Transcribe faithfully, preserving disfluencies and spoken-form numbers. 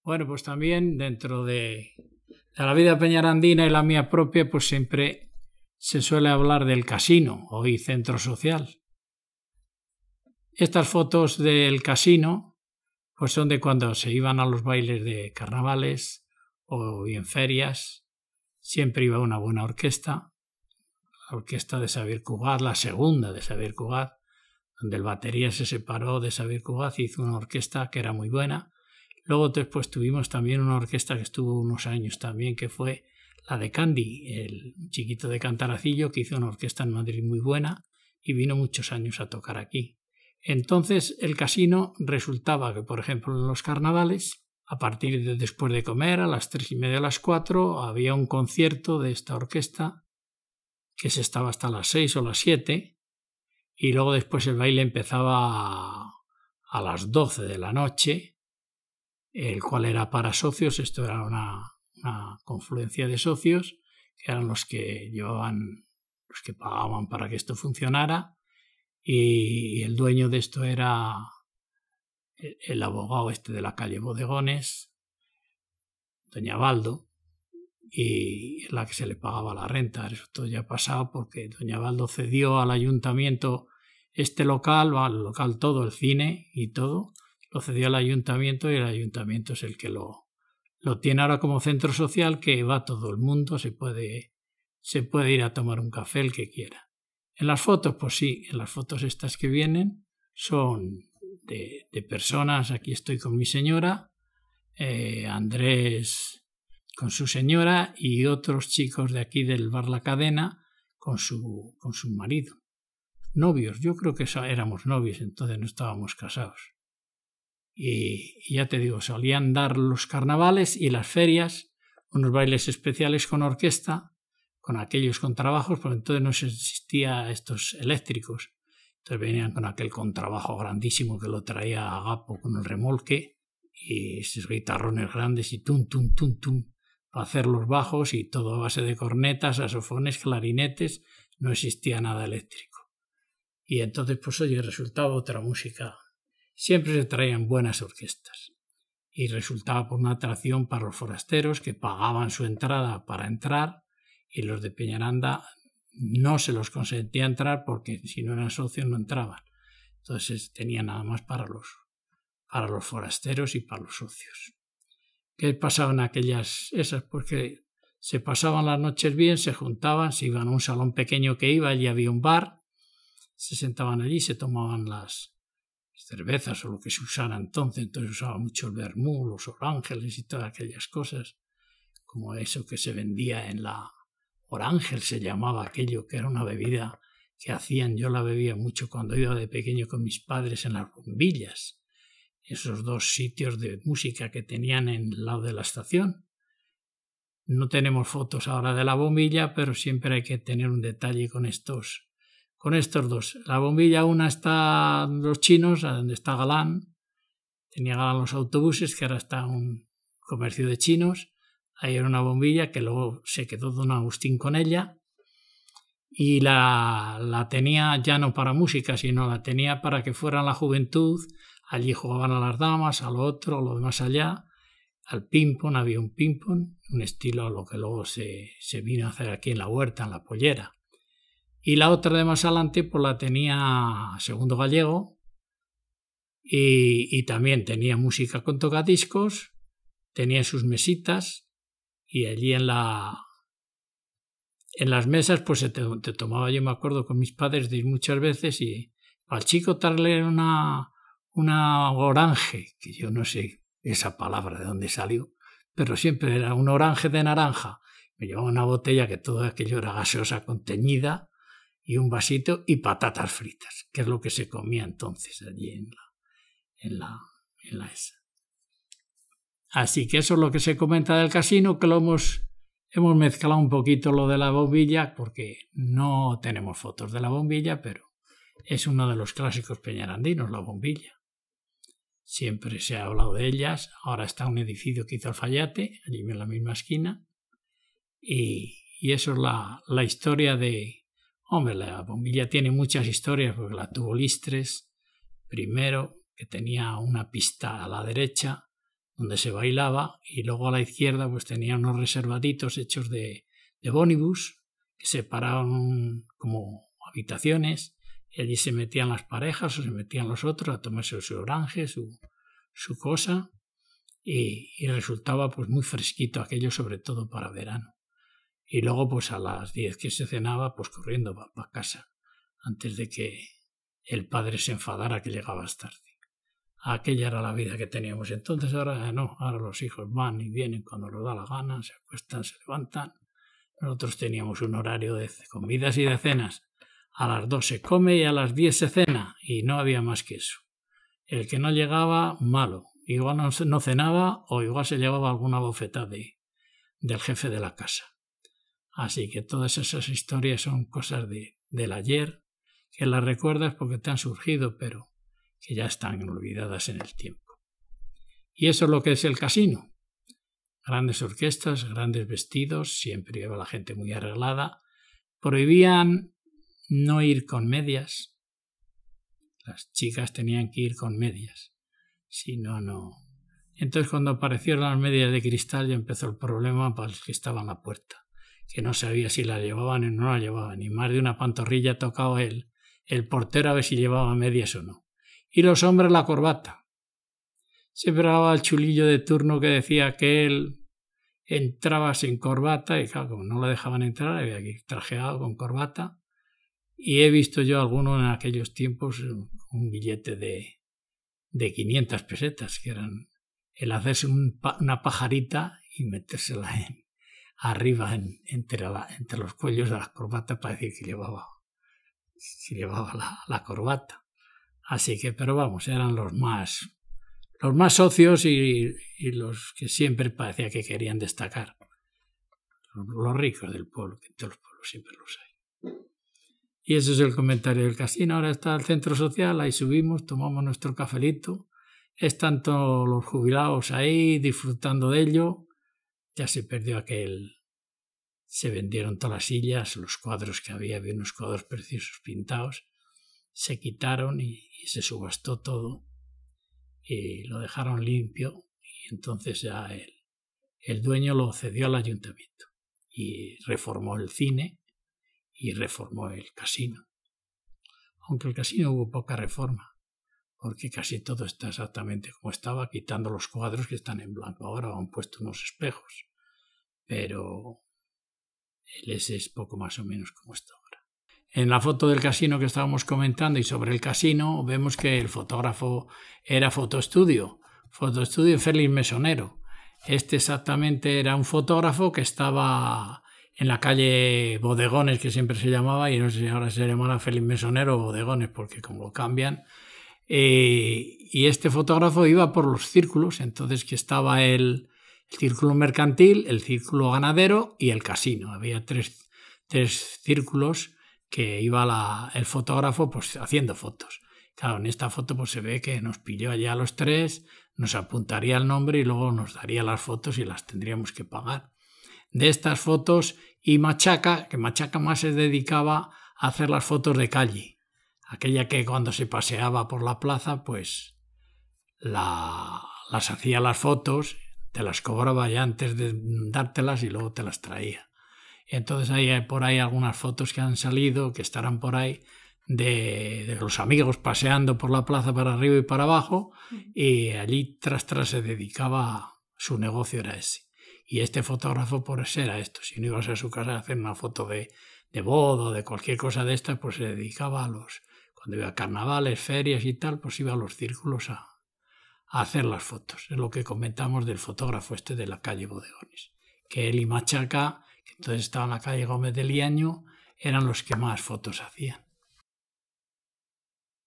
Bueno, pues también dentro de, de la vida peñarandina y la mía propia, pues siempre se suele hablar del casino, hoy centro social. Estas fotos del casino pues son de cuando se iban a los bailes de carnavales o en ferias. Siempre iba una buena orquesta, la orquesta de Xavier Cugat, la segunda de Xavier Cugat, donde el batería se separó de Xavier Cugat y hizo una orquesta que era muy buena. Luego después tuvimos también una orquesta que estuvo unos años también, que fue la de Candy, el chiquito de Cantaracillo, que hizo una orquesta en Madrid muy buena y vino muchos años a tocar aquí. Entonces el casino resultaba que, por ejemplo, en los carnavales, a partir de después de comer, a las tres y media, a las cuatro, había un concierto de esta orquesta que se estaba hasta las seis o las siete, y luego después el baile empezaba a, a las doce de la noche, el cual era para socios. Esto era una, una confluencia de socios, que eran los que llevaban, los que pagaban para que esto funcionara, y el dueño de esto era el abogado este de la calle Bodegones, doña Baldo, y es la que se le pagaba la renta. Esto ya ha pasado porque doña Baldo cedió al ayuntamiento este local, al local todo, el cine y todo, lo cedió al ayuntamiento y el ayuntamiento es el que lo, lo tiene ahora como centro social, que va todo el mundo, se puede, se puede ir a tomar un café el que quiera. En las fotos, pues sí, en las fotos estas que vienen son de, de personas. Aquí estoy con mi señora, eh, Andrés con su señora y otros chicos de aquí del bar La Cadena con su, con su marido. Novios, yo creo que éramos novios, entonces no estábamos casados. Y, y ya te digo, solían dar los carnavales y las ferias, unos bailes especiales con orquesta, con aquellos contrabajos, porque entonces no existían estos eléctricos. Entonces venían con aquel contrabajo grandísimo que lo traía Agapo con el remolque y esos guitarrones grandes y tum, tum, tum, tum, para hacer los bajos, y todo a base de cornetas, saxofones, clarinetes, no existía nada eléctrico. Y entonces, pues oye, resultaba otra música. Siempre se traían buenas orquestas y resultaba por una atracción para los forasteros que pagaban su entrada para entrar, y los de Peñaranda no se los consentía entrar porque si no eran socios no entraban. Entonces tenía nada más para los, para los forasteros y para los socios. ¿Qué pasaban aquellas esas? Porque se pasaban las noches bien, se juntaban, se iban a un salón pequeño que iba, allí había un bar, se sentaban allí, se tomaban las cervezas o lo que se usara entonces. Entonces usaba mucho el vermú, los orángeles y todas aquellas cosas, como eso que se vendía en la Orángel, se llamaba aquello, que era una bebida que hacían. Yo la bebía mucho cuando iba de pequeño con mis padres en las bombillas, esos dos sitios de música que tenían en el lado de la estación. No tenemos fotos ahora de la bombilla, pero siempre hay que tener un detalle con estos, con estos dos. La bombilla, una está en Los Chinos, donde está Galán, tenía Galán los autobuses, que ahora está un comercio de chinos. Ahí era una bombilla que luego se quedó don Agustín con ella, y la, la tenía ya no para música, sino la tenía para que fuera la juventud. Allí jugaban a las damas, a lo otro, a lo de más allá, al ping-pong. Había un ping-pong, un estilo a lo que luego se, se vino a hacer aquí en la huerta, en la pollera. Y la otra de más adelante pues la tenía Segundo Gallego, y, y también tenía música con tocadiscos, tenía sus mesitas. Y allí en la en las mesas pues se te, te tomaba, yo me acuerdo con mis padres de ir muchas veces, y al chico darle una, una orange, que yo no sé esa palabra de dónde salió, pero siempre era un orange de naranja. Me llevaba una botella que todo aquello era gaseosa conteñida, y un vasito y patatas fritas, que es lo que se comía entonces allí en la, en la, en la esa. Así que eso es lo que se comenta del casino, que lo hemos, hemos mezclado un poquito lo de la bombilla, porque no tenemos fotos de la bombilla, pero es uno de los clásicos peñarandinos, la bombilla. Siempre se ha hablado de ellas. Ahora está un edificio que hizo Alfayate, allí en la misma esquina, y, y eso es la, la historia de... Hombre, la bombilla tiene muchas historias, porque la tuvo Listres, primero, que tenía una pista a la derecha, donde se bailaba, y luego a la izquierda pues tenía unos reservaditos hechos de, de bonibus que separaban como habitaciones, y allí se metían las parejas o se metían los otros a tomarse su orange, su, su cosa, y, y resultaba pues muy fresquito aquello, sobre todo para verano. Y luego pues a las diez que se cenaba, pues corriendo para pa casa, antes de que el padre se enfadara que llegabas tarde. Aquella era la vida que teníamos entonces. Ahora no, ahora los hijos van y vienen cuando les da la gana, se acuestan, se levantan. Nosotros teníamos un horario de comidas y de cenas. A las dos se come y a las diez se cena, y no había más que eso. El que no llegaba, malo. Igual no, no cenaba, o igual se llevaba alguna bofetada de, del jefe de la casa. Así que todas esas historias son cosas de, del ayer, que las recuerdas porque te han surgido, pero que ya están olvidadas en el tiempo. Y eso es lo que es el casino. Grandes orquestas, grandes vestidos, siempre iba la gente muy arreglada. Prohibían no ir con medias. Las chicas tenían que ir con medias. Si no, no. Entonces, cuando aparecieron las medias de cristal, ya empezó el problema para los que estaban a la puerta, que no sabía si las llevaban o no las llevaban. Y más de una pantorrilla tocaba él, el portero, a ver si llevaba medias o no. Y los hombres la corbata. Siempre daba el chulillo de turno que decía que él entraba sin corbata, y claro, como no lo dejaban entrar, había que ir trajeado con corbata. Y he visto yo alguno en aquellos tiempos un billete de, de quinientas pesetas, que eran el hacerse un, una pajarita y metérsela en, arriba en, entre, la, entre los cuellos de las corbatas para decir que llevaba, que llevaba la, la corbata. Así que, pero vamos, eran los más, los más socios y, y los que siempre parecía que querían destacar. Los, los ricos del pueblo, que en todos los pueblos siempre los hay. Y ese es el comentario del casino. Ahora está el centro social, ahí subimos, tomamos nuestro cafelito. Están todos los jubilados ahí disfrutando de ello. Ya se perdió aquel... Se vendieron todas las sillas, los cuadros que había, había unos cuadros preciosos pintados. Se quitaron y, y se subastó todo y lo dejaron limpio, y entonces ya el, el dueño lo cedió al ayuntamiento y reformó el cine y reformó el casino. Aunque el casino hubo poca reforma, porque casi todo está exactamente como estaba, quitando los cuadros que están en blanco. Ahora han puesto unos espejos, pero el ese es poco más o menos como está ahora. En la foto del casino que estábamos comentando y sobre el casino, vemos que el fotógrafo era Fotoestudio, Fotoestudio Félix Mesonero. Este exactamente era un fotógrafo que estaba en la calle Bodegones, que siempre se llamaba, y no sé si ahora se llamará Félix Mesonero o Bodegones, porque como lo cambian. Eh, y este fotógrafo iba por los círculos, entonces que estaba el, el círculo mercantil, el círculo ganadero y el casino. Había tres, tres círculos que iba la, el fotógrafo pues haciendo fotos. Claro, en esta foto pues se ve que nos pilló allá a los tres, nos apuntaría el nombre y luego nos daría las fotos y las tendríamos que pagar. De estas fotos, y Machaca, que Machaca más se dedicaba a hacer las fotos de calle. Aquella que cuando se paseaba por la plaza, pues la, las hacía las fotos, te las cobraba ya antes de dártelas y luego te las traía. Entonces hay por ahí algunas fotos que han salido, que estarán por ahí, de, de los amigos paseando por la plaza para arriba y para abajo, y allí tras tras se dedicaba, su negocio era ese. Y este fotógrafo por eso era esto. Si no ibas a su casa a hacer una foto de, de boda o de cualquier cosa de estas, pues se dedicaba a los... Cuando iba a carnavales, ferias y tal, pues iba a los círculos a, a hacer las fotos. Es lo que comentamos del fotógrafo este de la calle Bodegones. Que él y Machaca, que entonces estaba en la calle Gómez de Liaño, eran los que más fotos hacían.